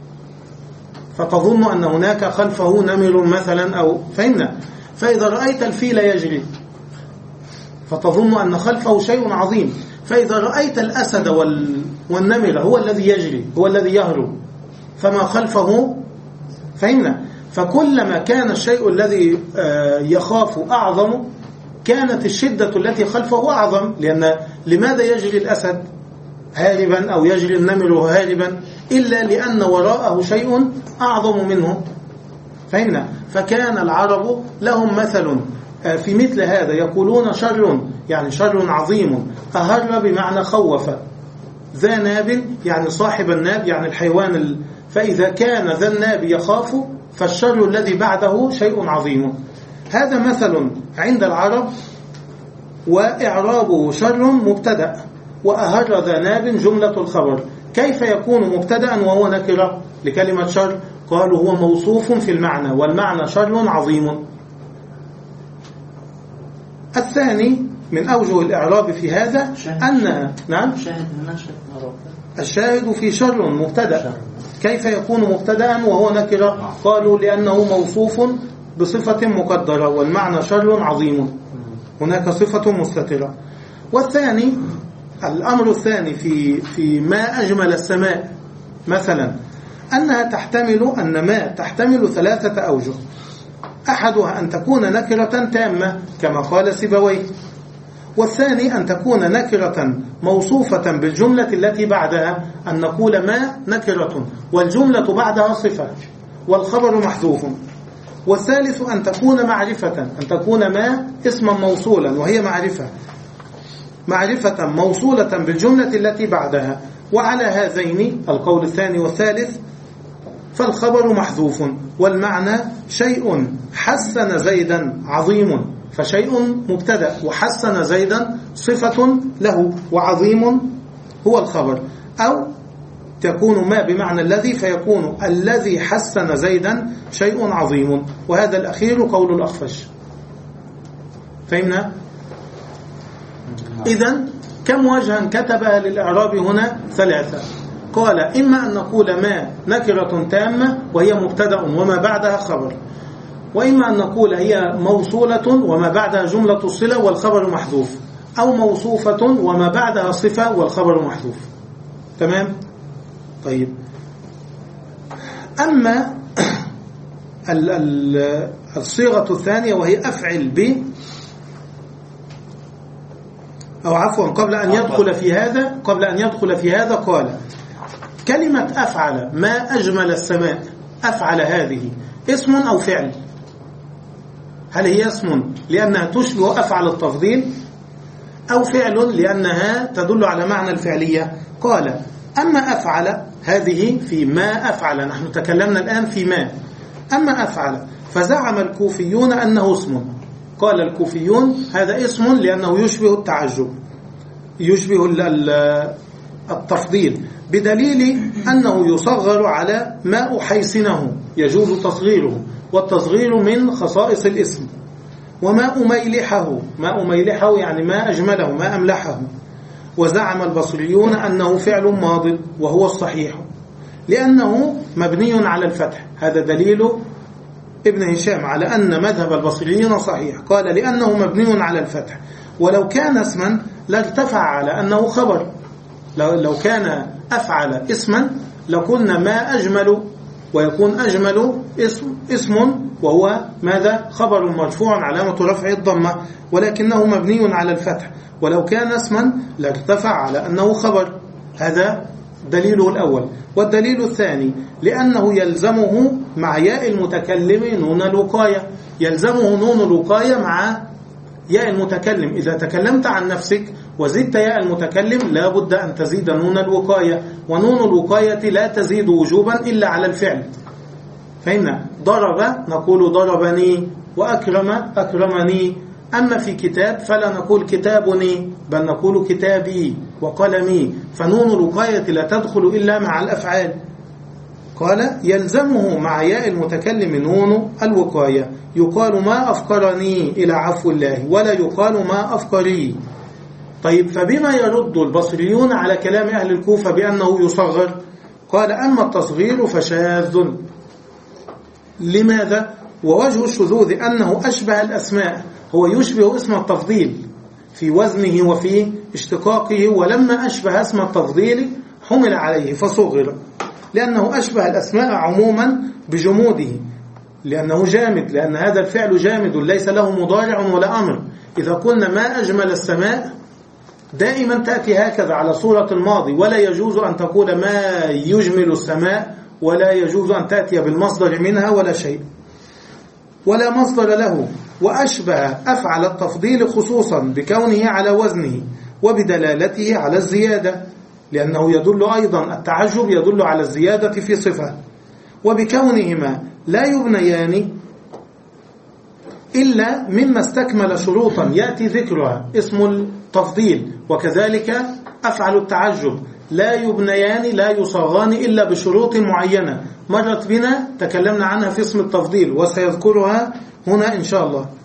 فتظن أن هناك خلفه نمر مثلا أو فهمنا، فإذا رأيت الفيل يجري فتظن أن خلفه شيء عظيم، فإذا رأيت الأسد والنمر هو الذي يجري، هو الذي يهرب، فما خلفه فهمنا. فكلما كان الشيء الذي يخاف أعظم كانت الشدة التي خلفه أعظم، لأن لماذا يجري الأسد هاربا أو يجري النمر هاربا؟ إلا لأن وراءه شيء أعظم منه، فهمنا. فكان العرب لهم مثل في مثل هذا، يقولون شر يعني شر عظيم، أهر بمعنى خوف، ذا ناب يعني صاحب الناب يعني الحيوان ال... فإذا كان ذا الناب يخاف فالشر الذي بعده شيء عظيم. هذا مثل عند العرب، وإعرابه شر مبتدأ، وأهر ذا ناب جملة الخبر. كيف يكون مبتدأ وهو نكرة لكلمة شر؟ قالوا هو موصوف في المعنى، والمعنى شر عظيم. الثاني من أوجه الإعراب في هذا أن نعم الشاهد في شر مبتدأ. كيف يكون مبتدأ وهو نكرة؟ قالوا لأنه موصوف بصفة مقدرة والمعنى شر عظيم، هناك صفة مستترة. والثاني الأمر الثاني في في ما أجمل السماء مثلا أنها تحتمل أن ما تحتمل ثلاثة أوجه، أحدها أن تكون نكرة تامة كما قال سيبويه، والثاني أن تكون نكرة موصوفة بالجملة التي بعدها، أن نقول ما نكرة والجملة بعدها صفة والخبر محذوف، والثالث أن تكون معرفة، أن تكون ما اسما موصولا وهي معرفة، معرفة موصولة بالجملة التي بعدها، وعلى هذين القول الثاني والثالث فالخبر محذوف، والمعنى شيء حسن زيدا عظيم، فشيء مبتدأ وحسن زيدا صفة له، وعظيم هو الخبر. أو تكون ما بمعنى الذي، فيكون الذي حسن زيدا شيء عظيم، وهذا الأخير قول الأخفش. فهمنا؟ إذن كم وجها كتبها للإعراب هنا؟ ثلاثة. قال إما أن نقول ما نكرة تامة وهي مبتدأ وما بعدها خبر، وإما أن نقول هي موصولة وما بعدها جملة الصلة والخبر محذوف، أو موصوفة وما بعدها صفة والخبر محذوف. تمام؟ طيب، أما الصيغة الثانية وهي أفعل ب، أو عفوا قبل أن يدخل في هذا قبل أن يدخل في هذا قال كلمة أفعل ما أجمل السماء، أفعل هذه اسم أو فعل؟ هل هي اسم لأنها تشبه أفعل التفضيل، أو فعل لأنها تدل على معنى الفعلية؟ قال أما أفعل هذه في ما أفعل، نحن تكلمنا الآن في ما. أما أفعل فزعم الكوفيون أنه اسم. قال الكوفيون هذا اسم لأنه يشبه التعجب، يشبه التفضيل، بدليل أنه يصغر على ما أحيسنه، يجوز تصغيره، والتصغير من خصائص الاسم. وما أميلحه، ما أميلحه يعني ما أجمله، ما أملحه. وزعم البصريون أنه فعل ماض، وهو الصحيح لأنه مبني على الفتح. هذا دليل ابن هشام على أن مذهب البصريين صحيح. قال لأنه مبني على الفتح، ولو كان اسما لارتفع على أنه خبر. لو كان أفعل اسما لقلنا ما أجمل، ويكون أجمل اسم, اسم وهو ماذا؟ خبر مرفوع علامة رفع الضمة، ولكنه مبني على الفتح. ولو كان اسما لارتفع على أنه خبر. هذا دليله الأول. والدليل الثاني لأنه يلزمه مع ياء المتكلم نون الوقاية، يلزمه نون الوقاية مع ياء المتكلم. إذا تكلمت عن نفسك وزدت ياء المتكلم لا بد أن تزيد نون الوقاية، ونون الوقاية لا تزيد وجوبا إلا على الفعل. فهمنا؟ ضرب نقول ضربني، وأكرم أكرمني. أما في كتاب فلا نقول كتابني، بل نقول كتابي وقلمي، فنون الوقاية لا تدخل إلا مع الأفعال. قال يلزمه مع ياء المتكلم نون الوقاية. يقال ما أفكرني إلى عفو الله، ولا يقال ما أفكري. طيب، فبما يرد البصريون على كلام أهل الكوفة بأنه يصغر؟ قال أما التصغير فشاذ. لماذا؟ ووجه الشذوذ أنه أشبه الأسماء، هو يشبه اسم التفضيل في وزنه وفي اشتقاقه، ولما أشبه اسم التفضيل حمل عليه فصغر، لأنه أشبه الأسماء عموما بجموده، لأنه جامد، لأن هذا الفعل جامد ليس له مضارع ولا أمر. إذا قلنا ما أجمل السماء دائما تأتي هكذا على صورة الماضي، ولا يجوز أن تقول ما يجمل السماء، ولا يجوز أن تأتي بالمصدر منها ولا شيء، ولا مصدر له. وأشبه أفعل التفضيل خصوصا بكونه على وزنه وبدلالته على الزيادة، لأنه يدل أيضا التعجب يدل على الزيادة في صفة، وبكونهما لا يبنيان إلا مما استكمل شروطا يأتي ذكرها اسم التفضيل، وكذلك أفعل التعجب لا يبنيان لا يصاغان إلا بشروط معينة مرت بنا تكلمنا عنها في اسم التفضيل، وسيذكرها هنا إن شاء الله.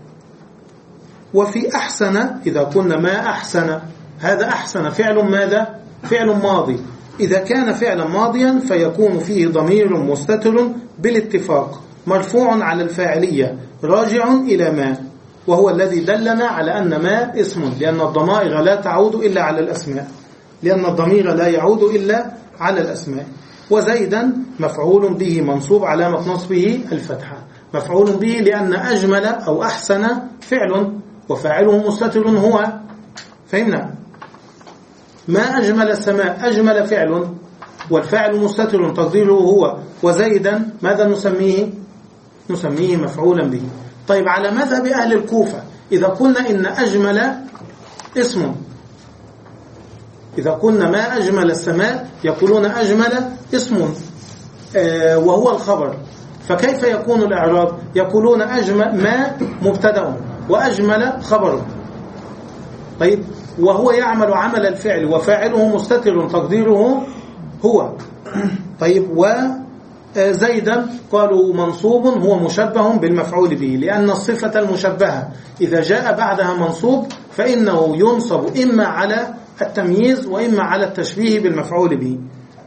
وفي أحسن إذا كنا ما أحسن، هذا أحسن فعل ماذا؟ فعل ماضي. إذا كان فعلا ماضيا فيكون فيه ضمير مستتر بالاتفاق مرفوع على الفاعلية راجع إلى ما، وهو الذي دلنا على أن ما اسم، لأن الضمائر لا تعود إلا على الأسماء، لأن الضمير لا يعود إلا على الأسماء. وزيدا مفعول به منصوب علامة نصبه الفتحة، مفعول به لأن أجمل أو أحسن فعل وفاعله مستتر هو. فهمنا؟ ما أجمل السماء أجمل فعل والفاعل مستتر تقديره هو. وزيدا ماذا نسميه؟ نسميه مفعولا به. طيب، على مذهب أهل الكوفة إذا قلنا إن أجمل اسم إذا قلنا ما أجمل السماء يقولون أجمل اسم آه وهو الخبر، فكيف يكون الإعراب؟ يقولون أجمل ما مبتدأ وأجمل خبره. طيب وهو يعمل عمل الفعل وفاعله مستتر تقديره هو. طيب وزيدا قالوا منصوب هو مشبه بالمفعول به، لأن الصفة المشبهة إذا جاء بعدها منصوب فإنه ينصب إما على التمييز وإما على التشبيه بالمفعول به.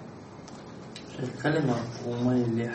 كلمة أميلح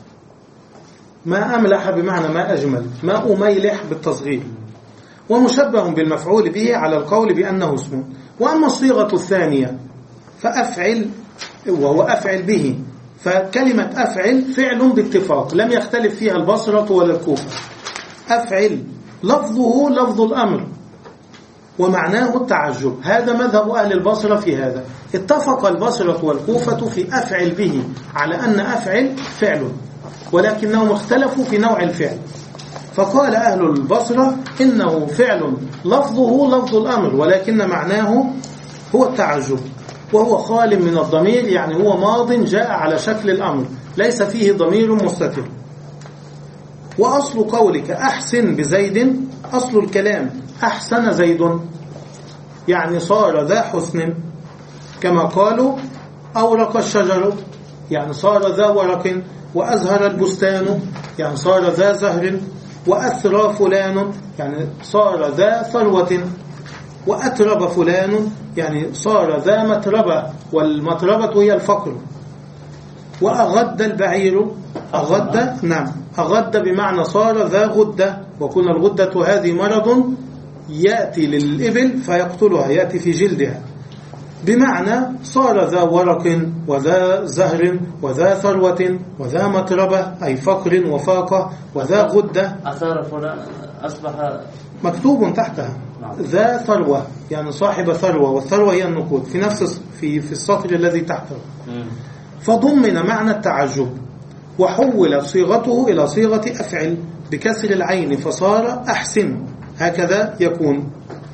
ما أملح بمعنى ما أجمل، ما أميلح بالتصغير، ومشبه بالمفعول به على القول بأنه اسم. وأما الصيغة الثانية فأفعل وهو أفعل به، فكلمة أفعل فعل باتفاق لم يختلف فيها البصرة ولا الكوفة. أفعل لفظه لفظ الأمر ومعناه التعجب، هذا مذهب أهل البصرة في هذا. اتفق البصرة والكوفة في أفعل به على أن أفعل فعل، ولكنهم اختلفوا في نوع الفعل. فقال أهل البصرة إنه فعل لفظه لفظ الأمر ولكن معناه هو التعجب، وهو خال من الضمير، يعني هو ماض جاء على شكل الأمر ليس فيه ضمير مستتر. وأصل قولك أحسن بزيد، أصل الكلام أحسن زيد، يعني صار ذا حسن، كما قالوا أورق الشجر يعني صار ذا ورق، وأزهر البستان يعني صار ذا زهر، وأثرى فلان يعني صار ذا ثروة، وأترب فلان يعني صار ذا متربة، والمتربة هي الفقر. وأغد البعير، أغد نعم أغد بمعنى صار ذا غدة، وكنا الغدة هذه مرض يأتي للإبل فيقتلها، يأتي في جلدها، بمعنى صار ذا ورق وذا زهر وذا ثروة وذا متربة أي فقر وفاقة، وذا غدة.
أثار فلان أصبح
مكتوب تحتها ذا ثروة يعني صاحب ثروة، والثروة هي النقود في نفس في في السطر الذي تحته. فضمن معنى التعجب، وحول صيغته إلى صيغة أفعل بكسر العين فصار أحسن، هكذا يكون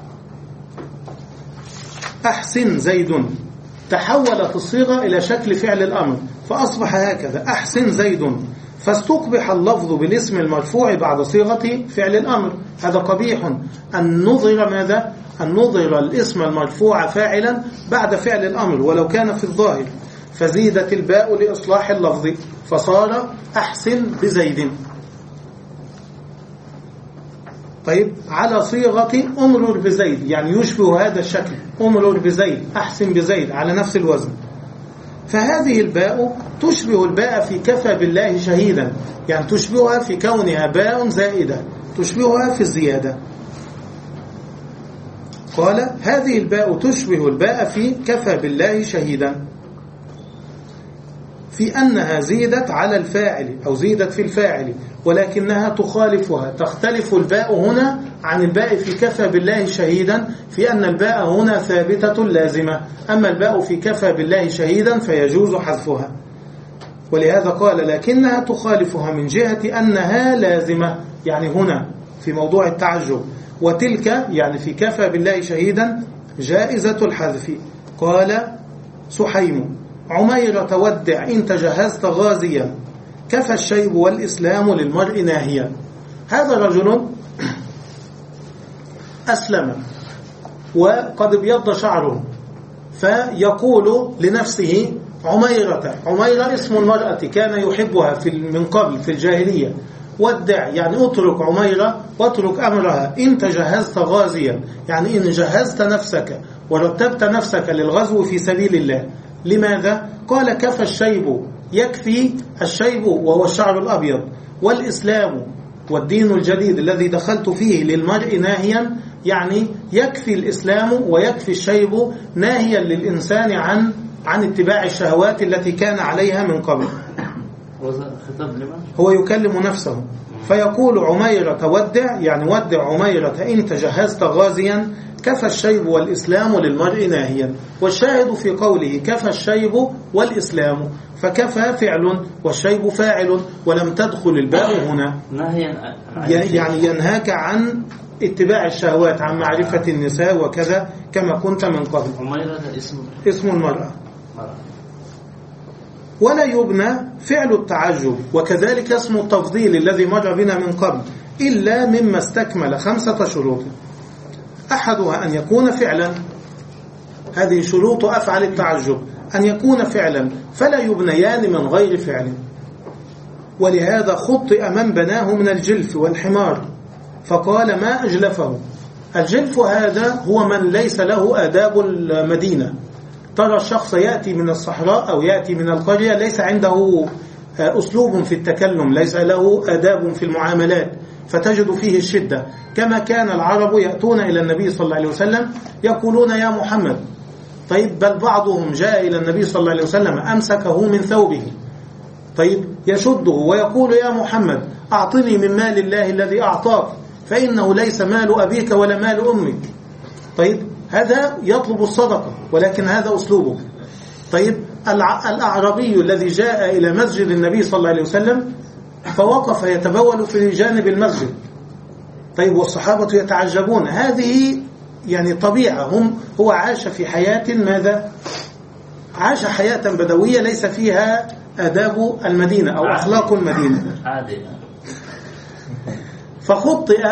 أحسن زيد. تحولت الصيغة إلى شكل فعل الأمر فأصبح هكذا أحسن زيد، فاستقبح اللفظ بالاسم المرفوع بعد صيغة فعل الأمر. هذا قبيح أن نظهر ماذا؟ أن نظهر الاسم المرفوع فاعلا بعد فعل الأمر ولو كان في الظاهر، فزيدت الباء لإصلاح اللفظ فصار أحسن بزيد. طيب على صيغة أمرر بزيد يعني يشبه هذا الشكل، أمرر بزيد أحسن بزيد على نفس الوزن. فهذه الباء تشبه الباء في كفى بالله شهيدا، يعني تشبهها في كونها باء زائدة، تشبهها في الزيادة. قال هذه الباء تشبه الباء في كفى بالله شهيدا، في أنها زيدت على الفاعل أو زيدت في الفاعل، ولكنها تخالفها، تختلف الباء هنا عن الباء في كفى بالله شهيدا في أن الباء هنا ثابتة لازمة، أما الباء في كفى بالله شهيدا فيجوز حذفها. ولهذا قال لكنها تخالفها من جهة أنها لازمة، يعني هنا في موضوع التعجب، وتلك يعني في كفى بالله شهيدا جائزة الحذف. قال سحيم عمير تودع إن تجهزت غازيا، كفى الشيب والإسلام للمرء ناهيا. هذا رجل أسلم وقد ابيض شعره، فيقول لنفسه عميرة، عميرة اسم المرأة كان يحبها في من قبل في الجاهلية، ودع يعني اترك عميرة واترك أمرها، إن تجهزت غازيا يعني إن جهزت نفسك ورتبت نفسك للغزو في سبيل الله. لماذا؟ قال كفى الشيب، يكفي الشيب وهو الشعر الأبيض، والإسلام والدين الجديد الذي دخلت فيه للمرء ناهيا، يعني يكفي الإسلام ويكفي الشيب ناهيا للإنسان عن عن اتباع الشهوات التي كان عليها من قبل. هو يكلم نفسه فيقول عميرة ودع يعني ودع عميرة إن تجهزت غازيا، كفى الشيب والإسلام للمرء ناهيا. والشاهد في قوله كفى الشيب والإسلام، فكفى فعل والشيب فاعل ولم تدخل الباء هنا، يعني ينهاك عن اتباع الشهوات عن معرفة النساء وكذا كما كنت من قبل.
عميرة ده اسم
اسم المرأة.
مرأة.
ولا يبنى فعل التعجب وكذلك اسم التفضيل الذي مر بنا من قبل إلا مما استكمل خمسة شروط. أحدها أن يكون فعلا، هذه شروط أفعل التعجب، أن يكون فعلا فلا يبنيان من غير فعل. ولهذا خطئ من بناه من الجلف والحمار فقال ما أجلفه. الجلف هذا هو من ليس له آداب المدينة. ترى الشخص يأتي من الصحراء أو يأتي من القرية ليس عنده أسلوب في التكلم، ليس له آداب في المعاملات، فتجد فيه الشدة. كما كان العرب يأتون إلى النبي صلى الله عليه وسلم يقولون يا محمد. طيب بل بعضهم جاء إلى النبي صلى الله عليه وسلم أمسكه من ثوبه، طيب يشده ويقول يا محمد أعطني من مال الله الذي أعطاك فإنه ليس مال أبيك ولا مال أمك. طيب هذا يطلب الصدقة ولكن هذا أسلوبه. طيب الأعرابي الذي جاء إلى مسجد النبي صلى الله عليه وسلم فوقف يتبول في جانب المسجد، طيب والصحابة يتعجبون، هذه يعني طبيعة، هم هو عاش في حياة ماذا؟ عاش حياة بدوية ليس فيها آداب المدينة أو أخلاق المدينة.
عادي.
فخطئ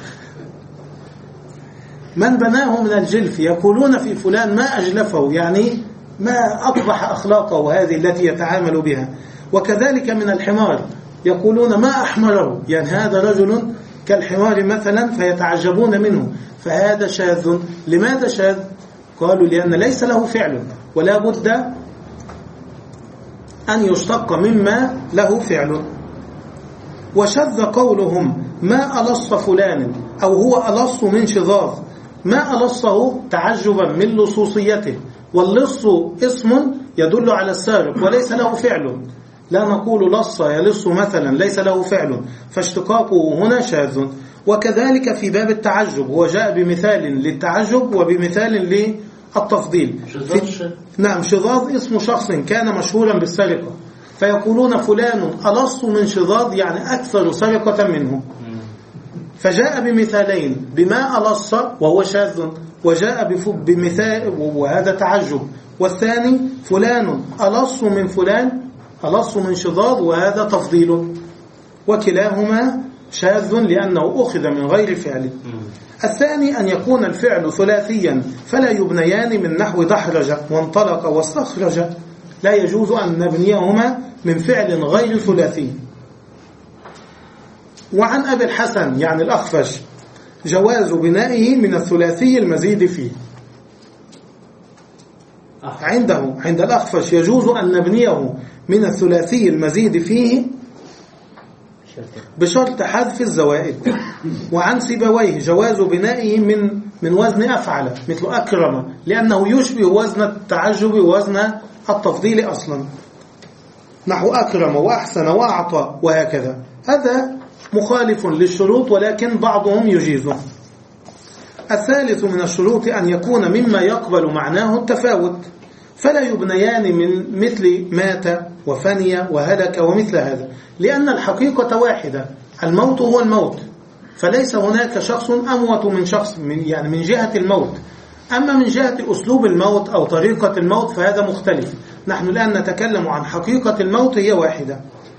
من بناه من الجلف، يقولون في فلان ما أجلفه، يعني ما أقبح أخلاقه هذه التي يتعامل بها. وكذلك من الحمار يقولون ما أحمره، يعني هذا رجل كالحمار مثلا فيتعجبون منه، فهذا شاذ. لماذا شاذ؟ قالوا لأن ليس له فعل ولا بد أن يشتق مما له فعل. وشذ قولهم ما ألص فلان، أو هو ألص من شظاظ، ما ألصه تعجبا من لصوصيته، واللص اسم يدل على السارق وليس له فعل، لا نقول لص يلص مثلا ليس له فعل، فاشتقاقه هنا شاذ. وكذلك في باب التعجب هو جاء بمثال للتعجب وبمثال للتفضيل. نعم شظاظ اسم شخص كان مشهورا بالسرقة فيقولون فلان ألص من شظاظ يعني أكثر سرقة منه، فجاء بمثالين بما ألص وهو شاذ، وجاء بمثال وهذا تعجب، والثاني فلان ألص من فلان ألص من شظاظ وهذا تفضيل، وكلاهما شاذ لأنه أخذ من غير فعل. الثاني أن يكون الفعل ثلاثيا فلا يبنيان من نحو دحرج وانطلق واستخرج، لا يجوز أن نبنيهما من فعل غير ثلاثي. وعن أبي الحسن يعني الأخفش جواز بنائه من الثلاثي المزيد فيه. عنده عند الأخفش يجوز أن نبنيه من الثلاثي المزيد فيه بشرط حذف الزوائد. وعن سيبويه جواز بنائه من من وزن أفعل مثل أكرم، لأنه يشبه وزن التعجب ووزن التفضيل أصلا، نحو أكرم وأحسن وأعطى وهكذا. هذا مخالف للشروط ولكن بعضهم يجيزه. الثالث من الشروط أن يكون مما يقبل معناه التفاوت، فلا يبنيان من مثل مات وفني وهلك ومثل هذا، لأن الحقيقة واحدة، الموت هو الموت، فليس هناك شخص أموت من شخص من يعني من جهة الموت. أما من جهة أسلوب الموت أو طريقة الموت فهذا مختلف. نحن الآن نتكلم عن حقيقة الموت هي واحدة.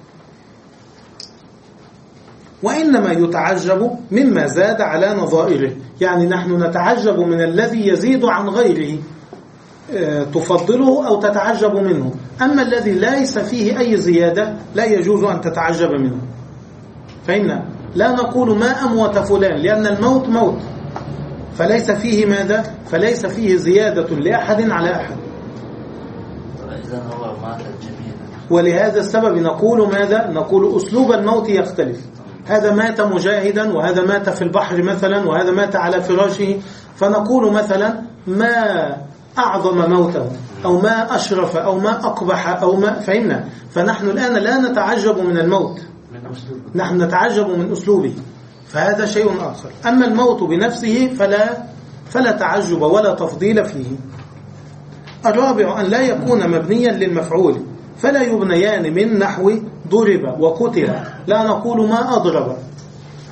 وإنما يتعجب مما زاد على نظائره، يعني نحن نتعجب من الذي يزيد عن غيره تفضله أو تتعجب منه، أما الذي ليس فيه أي زيادة لا يجوز أن تتعجب منه. فإن لا نقول ما أموت فلان، لأن الموت موت فليس فيه ماذا؟ فليس فيه زيادة لأحد على أحد.
إذا هو مات جميعا.
ولهذا السبب نقول ماذا؟ نقول أسلوب الموت يختلف، هذا مات مجاهدا وهذا مات في البحر مثلا وهذا مات على فراشه، فنقول مثلا ما أعظم موته أو ما أشرف أو ما أقبح أو ما فهمنا. فنحن الآن لا نتعجب من الموت، نحن نتعجب من أسلوبه، فهذا شيء آخر. أما الموت بنفسه فلا فلا تعجب ولا تفضيل فيه. الرابع أن لا يكون مبنيا للمفعول، فلا يبنيان من نحو ضرب وقتل، لا نقول ما أضرب،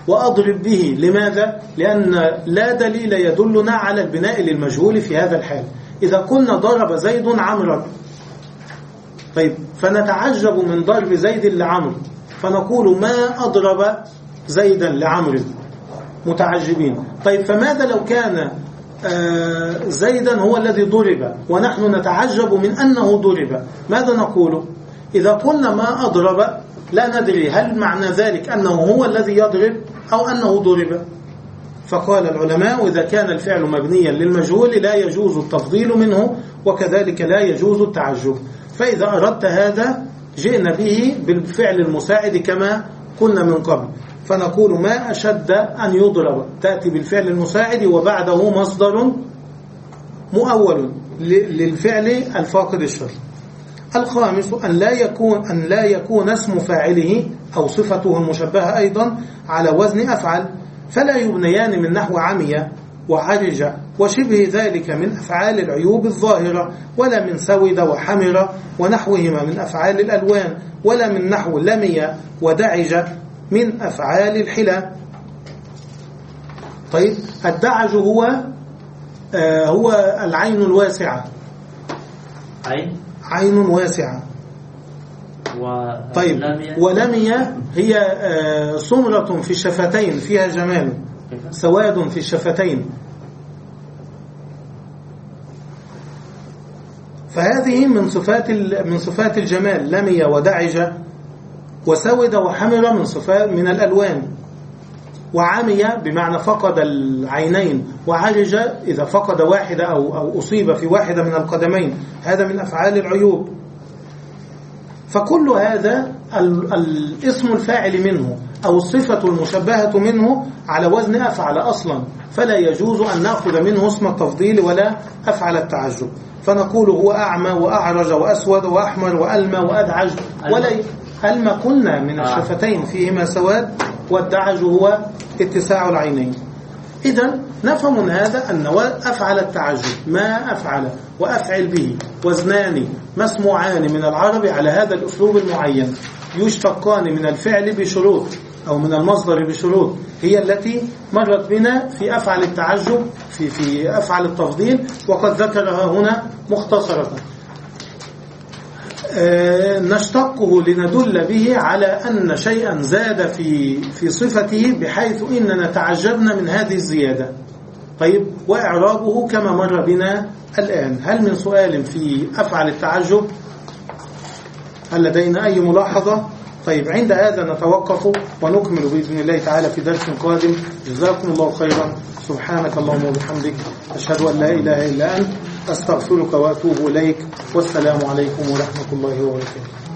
وأضرب به. لماذا؟ لأن لا دليل يدلنا على البناء للمجهول في هذا الحال. إذا قلنا ضرب زيد عمرا، طيب فنتعجب من ضرب زيد لعمرو، فنقول ما أضرب زيدا لعمرو، متعجبين. طيب فماذا لو كان زيدا هو الذي ضرب ونحن نتعجب من أنه ضرب؟ ماذا نقول؟ إذا قلنا ما أضرب لا ندري هل معنى ذلك أنه هو الذي يضرب أو أنه ضرب. فقال العلماء إذا كان الفعل مبنيا للمجهول لا يجوز التفضيل منه، وكذلك لا يجوز التعجب. فإذا أردت هذا جئنا به بالفعل المساعد كما قلنا من قبل، فنقول ما أشد أن يضرب، تأتي بالفعل المساعد وبعده مصدر مؤول للفعل الفاقد الشرط. الخامس أن لا يكون أن لا يكون اسم فاعله أو صفته المشبهة أيضا على وزن أفعل، فلا يبنيان من نحو عمي وعرج وشبه ذلك من أفعال العيوب الظاهرة، ولا من سود وحمر ونحوهما من أفعال الألوان، ولا من نحو لمي ودعج من أفعال الحلى. طيب الدعج هو آه هو العين الواسعة،
عين
عين واسعة. طيب ولمي هي آه سمرة في الشفتين فيها جمال، سواد في الشفتين. فهذه من صفات من صفات الجمال، لمي ودعج وسود وحمر من صفات من الألوان. وعمي بمعنى فقد العينين، وعرج إذا فقد واحدة أو أو أصيب في واحدة من القدمين، هذا من أفعال العيوب. فكل هذا الاسم الفاعل منه أو الصفة المشبهة منه على وزن أفعل أصلا، فلا يجوز أن نأخذ منه اسم التفضيل ولا أفعل التعجب. فنقول هو أعمى وأعرج وأسود وأحمر وألمى وأدعج. ولا ألمى قلنا من الشفتين فيهما سواد، والدعج هو اتساع العينين. إذن نفهم من هذا أن أفعل التعجب ما أفعل وأفعل به وزنان مسموعان من العرب على هذا الأسلوب المعين، يشتقان من الفعل بشروط أو من المصدر بشروط، هي التي مرت بنا في أفعل التعجب في في أفعل التفضيل، وقد ذكرها هنا مختصرة. أه نشتقه لندل به على أن شيئا زاد في في صفته بحيث إننا تعجبنا من هذه الزيادة. طيب وإعرابه كما مر بنا الآن. هل من سؤال في أفعل التعجب؟ هل لدينا أي ملاحظة؟ طيب عند هذا نتوقف ونكمل بإذن الله تعالى في درس قادم. جزاكم الله خيرا. سبحانك اللهم وبحمدك، أشهد أن لا إله إلا أنت، أستغفرك وأتوب إليك، والسلام عليكم ورحمة الله وبركاته.